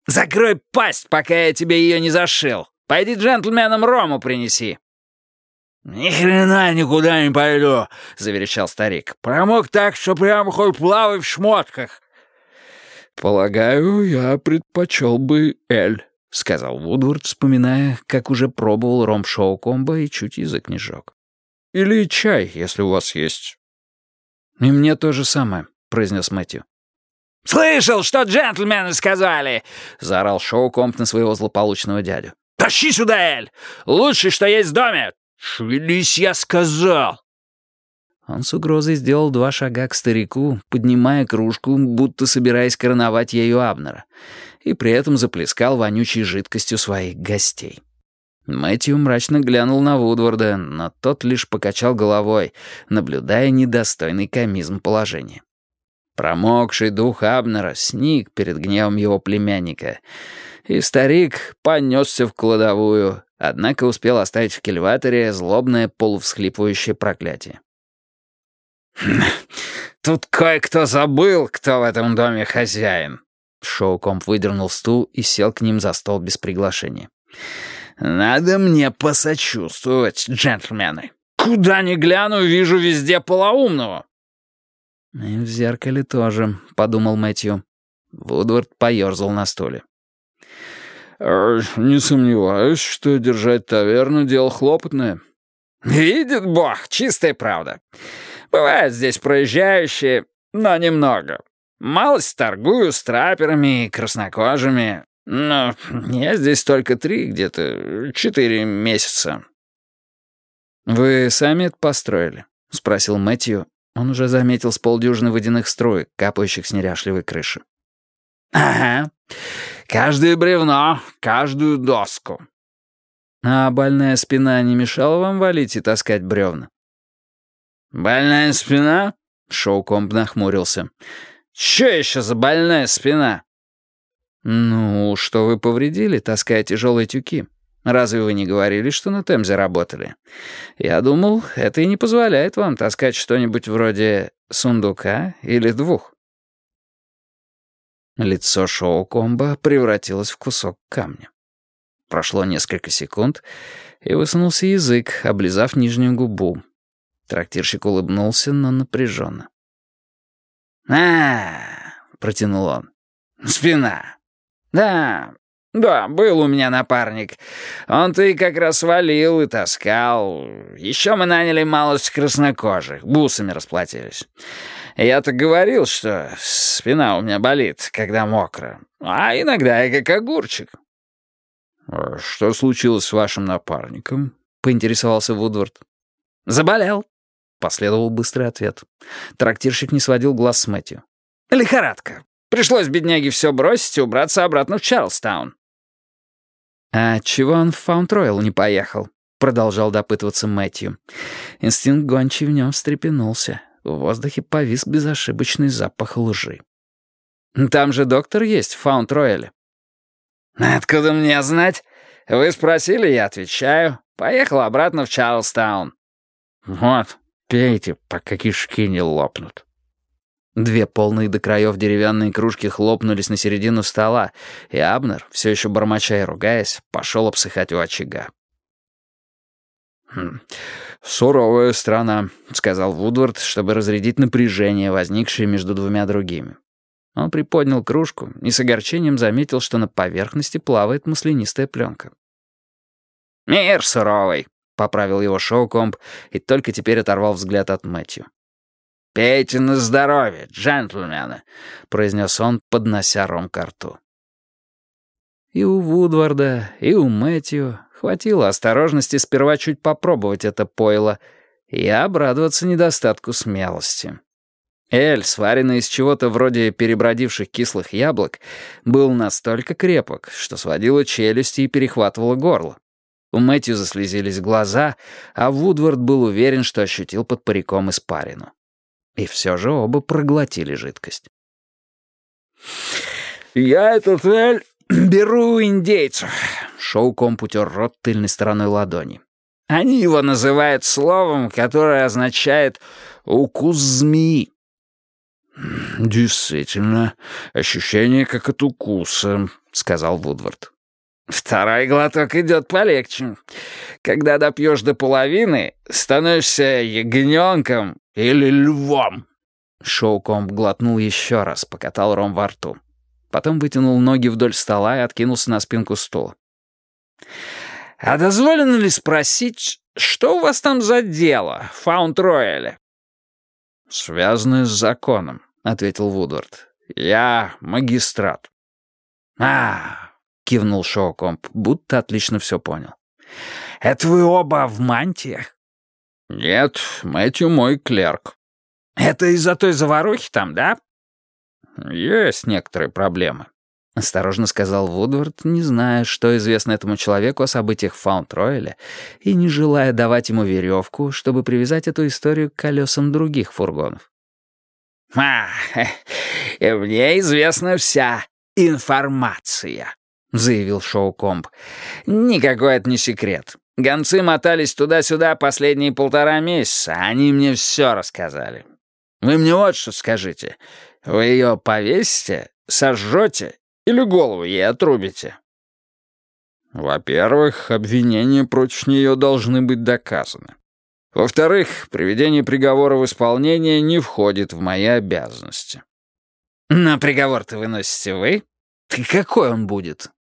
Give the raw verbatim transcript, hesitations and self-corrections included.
«Закрой пасть, пока я тебе ее не зашил. Пойди джентльменам рому принеси». «Ни хрена никуда не пойду», — заверещал старик. «Промок так, что прямо хоть плавай в шмотках». «Полагаю, я предпочел бы эль», — сказал Вудвард, вспоминая, как уже пробовал ром Шоукомба и чуть язык не жёг. «Или чай, если у вас есть». «И мне то же самое», — произнес Мэтью. «Слышал, что джентльмены сказали!» — заорал Шоукомб на своего злополучного дядю. «Тащи сюда, Эль! Лучшее, что есть в доме! Шевелись, я сказал!» Он с угрозой сделал два шага к старику, поднимая кружку, будто собираясь короновать ею Абнера, и при этом заплескал вонючей жидкостью своих гостей. Мэтью мрачно глянул на Вудварда, но тот лишь покачал головой, наблюдая недостойный комизм положения. Промокший дух Абнера сник перед гневом его племянника, и старик понесся в кладовую, однако успел оставить в кильваторе злобное полувсхлипывающее проклятие. «Тут кое-кто забыл, кто в этом доме хозяин». Шоукомб выдернул стул и сел к ним за стол без приглашения. «Надо мне посочувствовать, джентльмены. Куда ни гляну, вижу везде полоумного». «И в зеркале тоже», — подумал Мэтью. Вудвард поёрзал на стуле. «Не сомневаюсь, что держать таверну — дело хлопотное». «Видит Бог, чистая правда. Бывают здесь проезжающие, но немного. Малость торгую с траперами и краснокожими, но я здесь только три, где-то четыре месяца». «Вы сами это построили?» — спросил Мэтью. Он уже заметил с полдюжины водяных струек, капающих с неряшливой крыши. «Ага. Каждое бревно, каждую доску». «А больная спина не мешала вам валить и таскать бревна?» «Больная спина?» — Шоукомб нахмурился. «Чё еще за больная спина?» «Ну, что вы повредили, таская тяжелые тюки? Разве вы не говорили, что на Темзе работали? Я думал, это и не позволяет вам таскать что-нибудь вроде сундука или двух». Лицо Шоукомба превратилось в кусок камня. Прошло несколько секунд, и высунулся язык, облизав нижнюю губу. Трактирщик улыбнулся, но напряженно. а протянул он. «Спина. Да, да, был у меня напарник. Он-то и как раз валил и таскал. Еще мы наняли малость краснокожих, бусами расплатились. Я-то говорил, что спина у меня болит, когда мокро, а иногда я как огурчик». «Что случилось с вашим напарником?» — поинтересовался Вудвард. «Заболел», — последовал быстрый ответ. Трактирщик не сводил глаз с Мэтью. «Лихорадка. Пришлось бедняге все бросить и убраться обратно в Чарльстаун». «А чего он в Фаунд-Ройл не поехал?» — продолжал допытываться Мэтью. Инстинкт гончий в нем встрепенулся. В воздухе повис безошибочный запах лжи. «Там же доктор есть в Фаунд-Ройле». «Откуда мне знать? Вы спросили, я отвечаю. Поехал обратно в Чарльстаун». «Вот, пейте, пока кишки не лопнут». Две полные до краев деревянные кружки хлопнулись на середину стола, и Абнер, все еще бормоча и ругаясь, пошел обсыхать у очага. «Хм, суровая страна», — сказал Вудвард, чтобы разрядить напряжение, возникшее между двумя другими. Он приподнял кружку и с огорчением заметил, что на поверхности плавает маслянистая пленка. «Мир суровый», — поправил его Шоукомб и только теперь оторвал взгляд от Мэтью. «Пейте на здоровье, джентльмены», — произнес он, поднося ром ко рту. И у Вудварда, и у Мэтью хватило осторожности сперва чуть попробовать это пойло и обрадоваться недостатку смелости. Эль, сваренный из чего-то вроде перебродивших кислых яблок, был настолько крепок, что сводило челюсти и перехватывало горло. У Мэтью заслезились глаза, а Вудвард был уверен, что ощутил под париком испарину. И все же оба проглотили жидкость. «Я этот Эль беру у индейцев», — Шоукомб утер рот тыльной стороной ладони. «Они его называют словом, которое означает «укус змеи». «Действительно, ощущение как от укуса», — сказал Вудвард. «Второй глоток идет полегче. Когда допьешь до половины, становишься ягненком или львом». Шоукомб глотнул еще раз, покатал ром во рту. Потом вытянул ноги вдоль стола и откинулся на спинку стула. «А дозволено ли спросить, что у вас там за дело в Фаунд-Рояле?» «Связанное с законом», — ответил Вудвард. «Я магистрат». «А-а-а», кивнул Шоукомб, будто отлично все понял. «Это вы оба в мантиях?» «Нет, Мэтью мой клерк». «Это из-за той заварухи там, да?» «Есть некоторые проблемы», — осторожно сказал Вудвард, не зная, что известно этому человеку о событиях в Фаунд-Рояле, и не желая давать ему веревку, чтобы привязать эту историю к колесам других фургонов. «А, мне известна вся информация», — заявил Шоукомб. «Никакой это не секрет. Гонцы мотались туда-сюда последние полтора месяца, они мне все рассказали. Вы мне вот что скажите. Вы ее повесите, сожжете или голову ей отрубите?» «Во-первых, обвинения против нее должны быть доказаны. Во-вторых, приведение приговора в исполнение не входит в мои обязанности». «Но приговор-то выносите вы? Какой он будет?»